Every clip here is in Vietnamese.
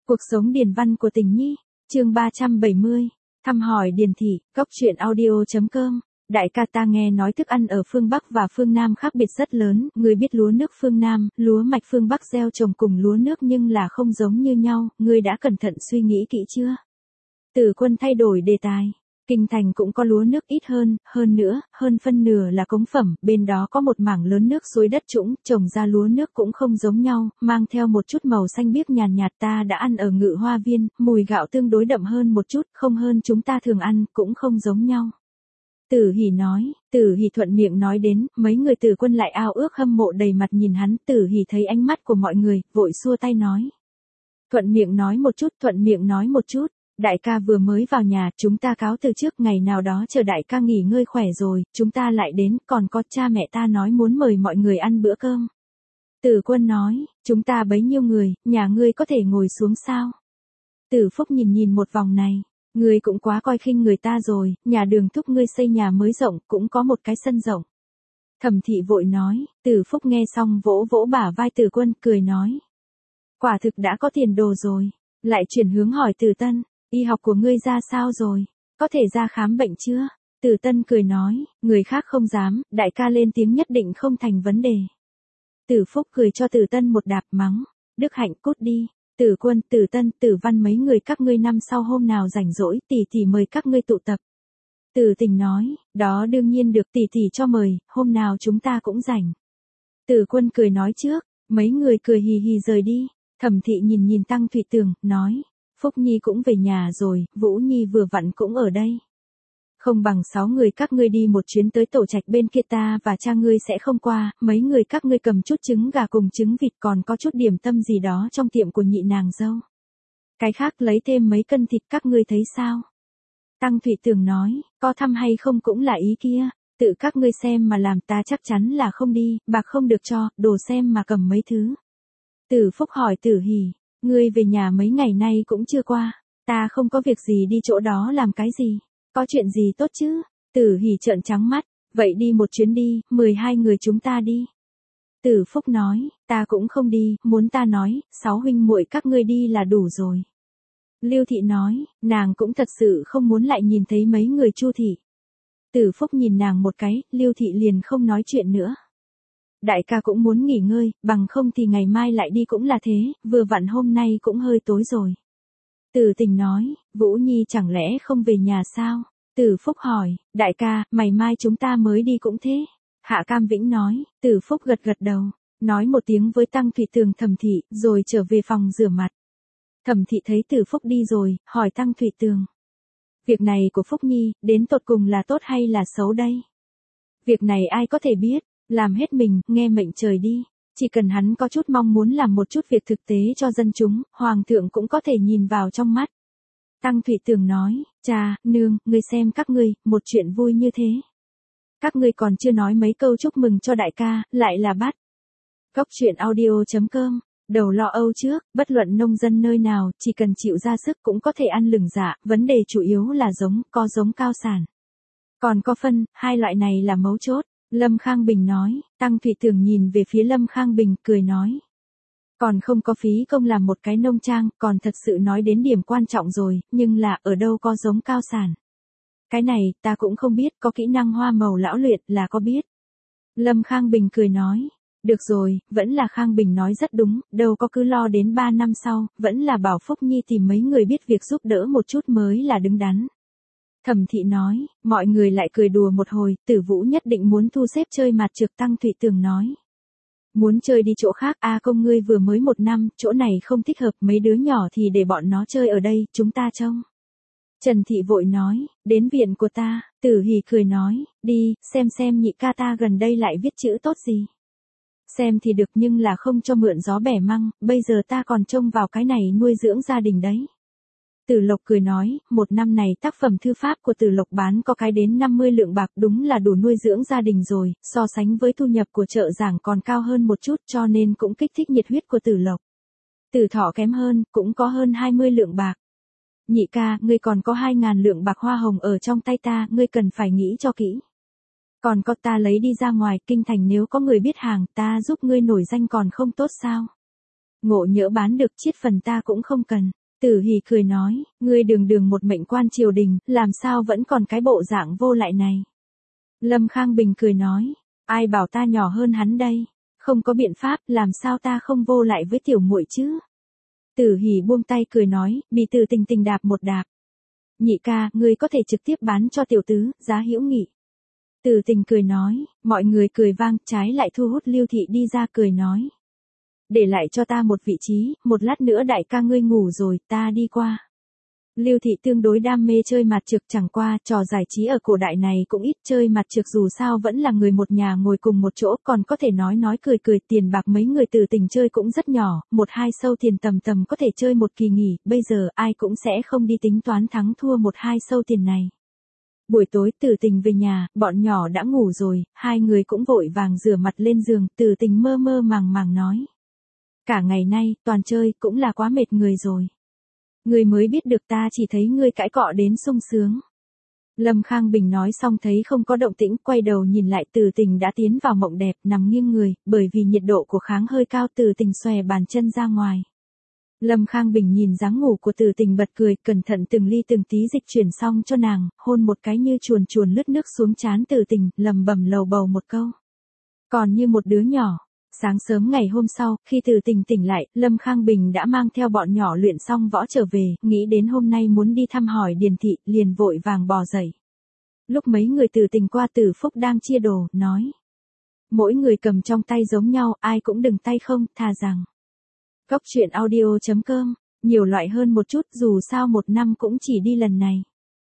Cuộc sống điền văn của Tình Nhi, chương 370, thăm hỏi Điền thị, góc truyện audio.com. Đại ca, ta nghe nói thức ăn ở phương Bắc và phương Nam khác biệt rất lớn, ngươi biết lúa nước phương Nam, lúa mạch phương Bắc gieo trồng cùng lúa nước nhưng là không giống như nhau, ngươi đã cẩn thận suy nghĩ kỹ chưa? Tử Quân thay đổi đề tài. Kinh thành cũng có lúa nước ít hơn nữa, hơn phân nửa là cống phẩm, bên đó có một mảng lớn nước suối đất trũng, trồng ra lúa nước cũng không giống nhau, mang theo một chút màu xanh biếc nhàn nhạt, ta đã ăn ở Ngự Hoa Viên, mùi gạo tương đối đậm hơn một chút, không hơn chúng ta thường ăn, cũng không giống nhau. Tử Hỉ nói, Tử Hỉ thuận miệng nói đến, mấy người Tử Quân lại ao ước hâm mộ đầy mặt nhìn hắn, Tử Hỉ thấy ánh mắt của mọi người, vội xua tay nói. Thuận miệng nói một chút. Đại ca vừa mới vào nhà, chúng ta cáo từ trước, ngày nào đó chờ đại ca nghỉ ngơi khỏe rồi, chúng ta lại đến, còn có cha mẹ ta nói muốn mời mọi người ăn bữa cơm. Tử Quân nói, chúng ta bấy nhiêu người, nhà ngươi có thể ngồi xuống sao? Tử Phúc nhìn một vòng này, ngươi cũng quá coi khinh người ta rồi, nhà Đường thúc ngươi xây nhà mới rộng, cũng có một cái sân rộng. Thẩm thị vội nói, Tử Phúc nghe xong vỗ vỗ bả vai Tử Quân, cười nói. Quả thực đã có tiền đồ rồi, lại chuyển hướng hỏi Tử Tân. Y học của ngươi ra sao rồi? Có thể ra khám bệnh chưa? Tử Tân cười nói, người khác không dám, đại ca lên tiếng nhất định không thành vấn đề. Tử Phúc cười cho Tử Tân một đạp mắng, Đức Hạnh cút đi. Tử Quân, Tử Tân, Tử Văn mấy người các ngươi năm sau hôm nào rảnh rỗi, tỷ mời các ngươi tụ tập. Tử Tình nói, đó đương nhiên được, tỷ cho mời, hôm nào chúng ta cũng rảnh. Tử Quân cười nói trước, mấy người cười hì hì rời đi. Thẩm thị nhìn Tăng Thụy Tường, nói. Phúc Nhi cũng về nhà rồi, Vũ Nhi vừa vặn cũng ở đây. Không bằng 6 người các ngươi đi một chuyến tới tổ trạch bên kia, ta và cha ngươi sẽ không qua, mấy người các ngươi cầm chút trứng gà cùng trứng vịt, còn có chút điểm tâm gì đó trong tiệm của nhị nàng dâu. Cái khác lấy thêm mấy cân thịt, các ngươi thấy sao? Tăng Thụy Tường nói, có thăm hay không cũng là ý kia, tự các ngươi xem mà làm, ta chắc chắn là không đi, bạc không được cho, đồ xem mà cầm mấy thứ. Tử Phúc hỏi Tử Hỉ. Ngươi về nhà mấy ngày nay cũng chưa qua, ta không có việc gì đi chỗ đó làm cái gì, có chuyện gì tốt chứ? Tử Hỉ trợn trắng mắt, vậy đi một chuyến đi, 12 người chúng ta đi. Tử Phúc nói, ta cũng không đi, muốn ta nói, 6 huynh muội các ngươi đi là đủ rồi. Lưu Thị nói, nàng cũng thật sự không muốn lại nhìn thấy mấy người Chu thị. Tử Phúc nhìn nàng một cái, Lưu Thị liền không nói chuyện nữa. Đại ca cũng muốn nghỉ ngơi, bằng không thì ngày mai lại đi cũng là thế, vừa vặn hôm nay cũng hơi tối rồi. Tử Tình nói, Vũ Nhi chẳng lẽ không về nhà sao? Tử Phúc hỏi, đại ca, mày mai chúng ta mới đi cũng thế. Hạ Cam Vĩnh nói, Tử Phúc gật đầu, nói một tiếng với Tăng Thụy Tường Thẩm thị, rồi trở về phòng rửa mặt. Thẩm thị thấy Tử Phúc đi rồi, hỏi Tăng Thụy Tường. Việc này của Phúc Nhi, đến tột cùng là tốt hay là xấu đây? Việc này ai có thể biết? Làm hết mình, nghe mệnh trời đi. Chỉ cần hắn có chút mong muốn làm một chút việc thực tế cho dân chúng, hoàng thượng cũng có thể nhìn vào trong mắt. Tăng Thụy Tường nói, cha, nương, ngươi xem các ngươi, một chuyện vui như thế. Các ngươi còn chưa nói mấy câu chúc mừng cho đại ca, lại là bắt. Góc truyện audio.com, đầu lo âu trước, bất luận nông dân nơi nào, chỉ cần chịu ra sức cũng có thể ăn lừng dạ, vấn đề chủ yếu là giống, có giống cao sản. Còn có phân, hai loại này là mấu chốt. Lâm Khang Bình nói, Tăng Thụy Tường nhìn về phía Lâm Khang Bình, cười nói. Còn không có phí công làm một cái nông trang, còn thật sự nói đến điểm quan trọng rồi, nhưng là ở đâu có giống cao sản. Cái này, ta cũng không biết, có kỹ năng hoa màu lão luyện là có biết. Lâm Khang Bình cười nói, được rồi, vẫn là Khang Bình nói rất đúng, đâu có cứ lo đến 3 năm sau, vẫn là bảo Phúc Nhi tìm mấy người biết việc giúp đỡ một chút mới là đứng đắn. Thẩm thị nói, mọi người lại cười đùa một hồi, Tử Vũ nhất định muốn thu xếp chơi mặt trược. Tăng Thụy Tường nói. Muốn chơi đi chỗ khác, công ngươi vừa mới 1 năm, chỗ này không thích hợp, mấy đứa nhỏ thì để bọn nó chơi ở đây, chúng ta trông. Trần Thị vội nói, đến viện của ta. Tử Hỉ cười nói, đi, xem nhị ca ta gần đây lại viết chữ tốt gì. Xem thì được nhưng là không cho mượn gió bẻ măng, bây giờ ta còn trông vào cái này nuôi dưỡng gia đình đấy. Tử Lộc cười nói, 1 năm này tác phẩm thư pháp của Tử Lộc bán có cái đến 50 lượng bạc, đúng là đủ nuôi dưỡng gia đình rồi, so sánh với thu nhập của chợ giảng còn cao hơn một chút, cho nên cũng kích thích nhiệt huyết của Tử Lộc. Tử Thọ kém hơn, cũng có hơn 20 lượng bạc. Nhị ca, ngươi còn có 2.000 lượng bạc hoa hồng ở trong tay ta, ngươi cần phải nghĩ cho kỹ. Còn có, ta lấy đi ra ngoài, kinh thành nếu có người biết hàng, ta giúp ngươi nổi danh còn không tốt sao? Ngộ nhỡ bán được chiết phần ta cũng không cần. Tử Hỷ cười nói, ngươi đường đường một mệnh quan triều đình, làm sao vẫn còn cái bộ dạng vô lại này. Lâm Khang Bình cười nói, ai bảo ta nhỏ hơn hắn đây, không có biện pháp, làm sao ta không vô lại với tiểu muội chứ. Tử Hỷ buông tay cười nói, bị Từ Tình Tình đạp một đạp. Nhị ca, ngươi có thể trực tiếp bán cho tiểu tứ, giá hữu nghị. Từ Tình cười nói, mọi người cười vang, trái lại thu hút Lưu Thị đi ra cười nói. Để lại cho ta một vị trí, một lát nữa đại ca ngươi ngủ rồi, ta đi qua. Lưu Thị tương đối đam mê chơi mặt trược, chẳng qua, trò giải trí ở cổ đại này cũng ít, chơi mặt trược dù sao vẫn là người một nhà ngồi cùng một chỗ, còn có thể nói cười, tiền bạc mấy người Từ Tình chơi cũng rất nhỏ, 1-2 sâu tiền tầm có thể chơi một kỳ nghỉ, bây giờ ai cũng sẽ không đi tính toán thắng thua 1-2 sâu tiền này. Buổi tối Từ Tình về nhà, bọn nhỏ đã ngủ rồi, hai người cũng vội vàng rửa mặt lên giường, Từ Tình mơ mơ màng nói. Cả ngày nay, toàn chơi, cũng là quá mệt người rồi. Ngươi mới biết được ta chỉ thấy ngươi cãi cọ đến sung sướng. Lâm Khang Bình nói xong thấy không có động tĩnh, quay đầu nhìn lại Từ Tình đã tiến vào mộng đẹp, nằm nghiêng người, bởi vì nhiệt độ của kháng hơi cao Từ Tình xòe bàn chân ra ngoài. Lâm Khang Bình nhìn dáng ngủ của Từ Tình bật cười, cẩn thận từng ly từng tí dịch chuyển xong cho nàng, hôn một cái như chuồn lướt nước xuống trán Từ Tình, lầm bầm lầu bầu một câu. Còn như một đứa nhỏ. Sáng sớm ngày hôm sau, khi Từ Tình tỉnh lại, Lâm Khang Bình đã mang theo bọn nhỏ luyện xong võ trở về, nghĩ đến hôm nay muốn đi thăm hỏi Điền Thị, liền vội vàng bò dậy. Lúc mấy người Từ Tình qua Từ Phúc đang chia đồ, nói. Mỗi người cầm trong tay giống nhau, ai cũng đừng tay không, thà rằng. Góc truyện audio.com, nhiều loại hơn một chút, dù sao một năm cũng chỉ đi lần này.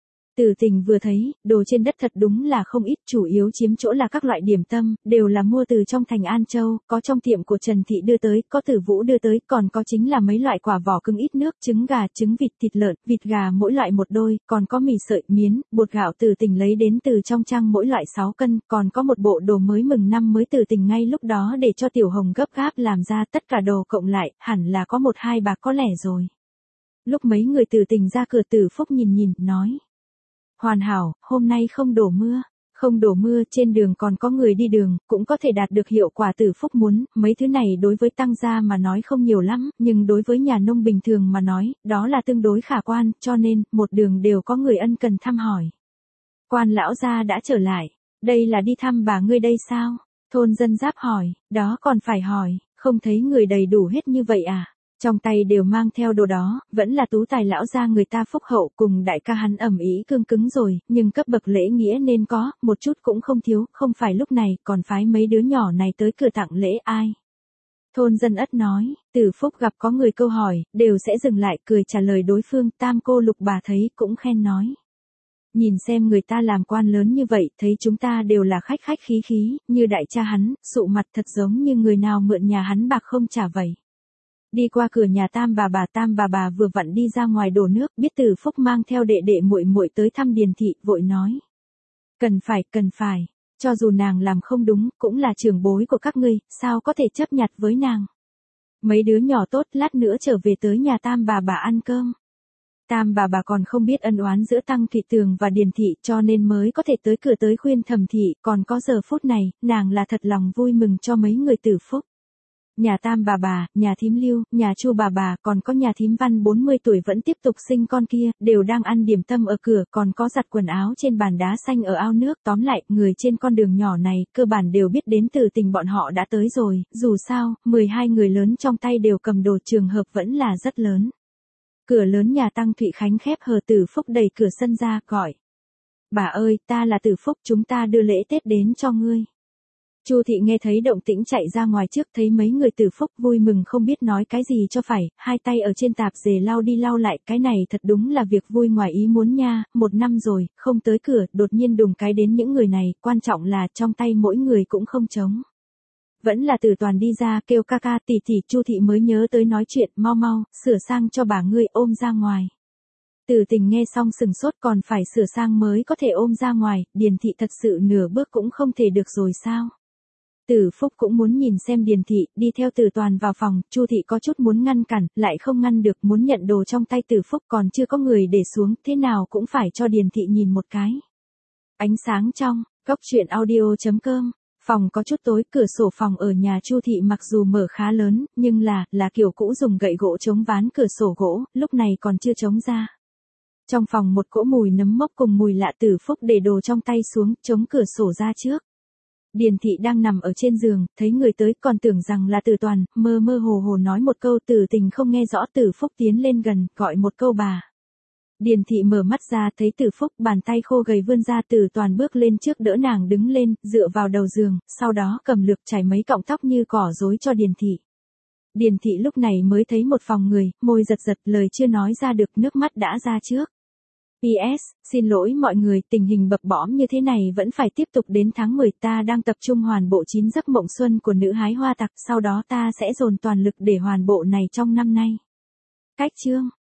Từ Tình vừa thấy, đồ trên đất thật đúng là không ít, chủ yếu chiếm chỗ là các loại điểm tâm, đều là mua từ trong thành An Châu, có trong tiệm của Trần Thị đưa tới, có Tử Vũ đưa tới, còn có chính là mấy loại quả vỏ cứng ít nước, trứng gà, trứng vịt, thịt lợn, vịt gà mỗi loại một đôi, còn có mì sợi, miến, bột gạo Từ Tình lấy đến từ trong trang mỗi loại 6 cân, còn có một bộ đồ mới mừng năm mới Từ Tình ngay lúc đó để cho Tiểu Hồng gấp gáp làm ra, tất cả đồ cộng lại, hẳn là có 1-2 bạc có lẻ rồi. Lúc mấy người Từ Tình ra cửa Từ Phúc nhìn, nói. Hoàn hảo, hôm nay không đổ mưa. Không đổ mưa, trên đường còn có người đi đường, cũng có thể đạt được hiệu quả Từ Phúc muốn, mấy thứ này đối với tăng gia mà nói không nhiều lắm, nhưng đối với nhà nông bình thường mà nói, đó là tương đối khả quan, cho nên, một đường đều có người ân cần thăm hỏi. Quan lão gia đã trở lại, đây là đi thăm bà ngươi đây sao? Thôn dân giáp hỏi, đó còn phải hỏi, không thấy người đầy đủ hết như vậy à? Trong tay đều mang theo đồ đó, vẫn là Tú Tài lão gia người ta phúc hậu, cùng đại ca hắn ẩm ý cương cứng rồi, nhưng cấp bậc lễ nghĩa nên có, một chút cũng không thiếu, không phải lúc này, còn phái mấy đứa nhỏ này tới cửa tặng lễ ai. Thôn dân ất nói, Từ Phúc gặp có người câu hỏi, đều sẽ dừng lại cười trả lời đối phương, Tam cô Lục bà thấy cũng khen nói. Nhìn xem người ta làm quan lớn như vậy, thấy chúng ta đều là khách khí, như đại cha hắn, sụ mặt thật giống như người nào mượn nhà hắn bạc không trả vậy. Đi qua cửa nhà Tam bà bà vừa vặn đi ra ngoài đổ nước, biết Từ Phúc mang theo đệ đệ muội tới thăm Điền Thị, vội nói. Cần phải, cho dù nàng làm không đúng, cũng là trưởng bối của các ngươi, sao có thể chấp nhặt với nàng. Mấy đứa nhỏ tốt, lát nữa trở về tới nhà Tam bà ăn cơm. Tam bà còn không biết ân oán giữa Tăng Thụy Tường và Điền Thị, cho nên mới có thể tới cửa tới khuyên Thẩm Thị, còn có giờ phút này, nàng là thật lòng vui mừng cho mấy người Từ Phúc. Nhà Tam bà, nhà Thím Lưu, nhà Chu bà, còn có nhà Thím Văn 40 tuổi vẫn tiếp tục sinh con kia, đều đang ăn điểm tâm ở cửa, còn có giặt quần áo trên bàn đá xanh ở ao nước. Tóm lại, người trên con đường nhỏ này, cơ bản đều biết đến Từ Tình bọn họ đã tới rồi, dù sao, 12 người lớn trong tay đều cầm đồ, trường hợp vẫn là rất lớn. Cửa lớn nhà Tăng Thụy Khánh khép hờ, Từ Phúc đẩy cửa sân ra, gọi. Bà ơi, ta là Từ Phúc, chúng ta đưa lễ Tết đến cho ngươi. Chu Thị nghe thấy động tĩnh chạy ra ngoài trước, thấy mấy người Từ Phúc vui mừng không biết nói cái gì cho phải, hai tay ở trên tạp dề lau đi lau lại, cái này thật đúng là việc vui ngoài ý muốn nha, 1 năm rồi, không tới cửa, đột nhiên đùng cái đến những người này, quan trọng là trong tay mỗi người cũng không trống. Vẫn là Từ Toàn đi ra kêu ca ca tỷ tỷ, Chu Thị mới nhớ tới nói chuyện, mau, sửa sang cho bà ngươi ôm ra ngoài. Từ Tình nghe xong sừng sốt, còn phải sửa sang mới có thể ôm ra ngoài, Điền Thị thật sự nửa bước cũng không thể được rồi sao? Từ Phúc cũng muốn nhìn xem Điền Thị, đi theo Từ Toàn vào phòng, Chu Thị có chút muốn ngăn cản, lại không ngăn được, muốn nhận đồ trong tay Từ Phúc, còn chưa có người để xuống, thế nào cũng phải cho Điền Thị nhìn một cái. Ánh sáng trong, góc truyện audio.com Phòng có chút tối, cửa sổ phòng ở nhà Chu thị mặc dù mở khá lớn, nhưng là kiểu cũ dùng gậy gỗ chống ván cửa sổ gỗ, lúc này còn chưa chống ra. Trong phòng một cỗ mùi nấm mốc cùng mùi lạ. Từ Phúc để đồ trong tay xuống, chống cửa sổ ra trước. Điền thị đang nằm ở trên giường, thấy người tới còn tưởng rằng là Từ Toàn, mơ mơ hồ hồ nói một câu Từ Tình không nghe rõ. Từ Phúc tiến lên gần, gọi một câu bà. Điền thị mở mắt ra thấy Từ Phúc, bàn tay khô gầy vươn ra. Từ Toàn bước lên trước đỡ nàng đứng lên, dựa vào đầu giường, sau đó cầm lược chải mấy cọng tóc như cỏ rối cho Điền thị. Điền thị lúc này mới thấy một phòng người, môi giật giật, lời chưa nói ra được, nước mắt đã ra trước. PS, xin lỗi mọi người, tình hình bập bõm như thế này vẫn phải tiếp tục đến tháng 10, ta đang tập trung hoàn bộ 9 giấc mộng xuân của nữ hái hoa tặc, sau đó ta sẽ dồn toàn lực để hoàn bộ này trong năm nay. Cách chương